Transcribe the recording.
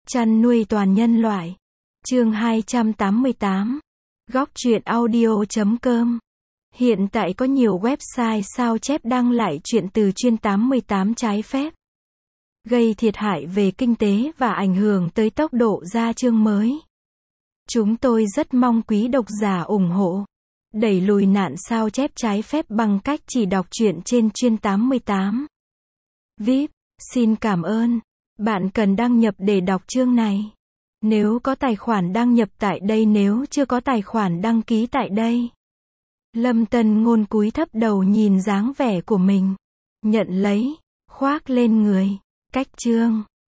Chăn nuôi toàn nhân loại. Chương 288. Góc truyện audio.com. Hiện tại có nhiều website sao chép đăng lại truyện từ chuyên 88 trái phép, gây thiệt hại về kinh tế và ảnh hưởng tới tốc độ ra chương mới. Chúng tôi rất mong quý độc giả ủng hộ, đẩy lùi nạn sao chép trái phép bằng cách chỉ đọc truyện trên chuyên 88. VIP, xin cảm ơn. Bạn cần đăng nhập để đọc chương này. Nếu có tài khoản đăng nhập tại đây, nếu chưa có tài khoản đăng ký tại đây. Lâm Tân Ngôn cúi thấp đầu nhìn dáng vẻ của mình. Nhận lấy, khoác lên người. Cách chương.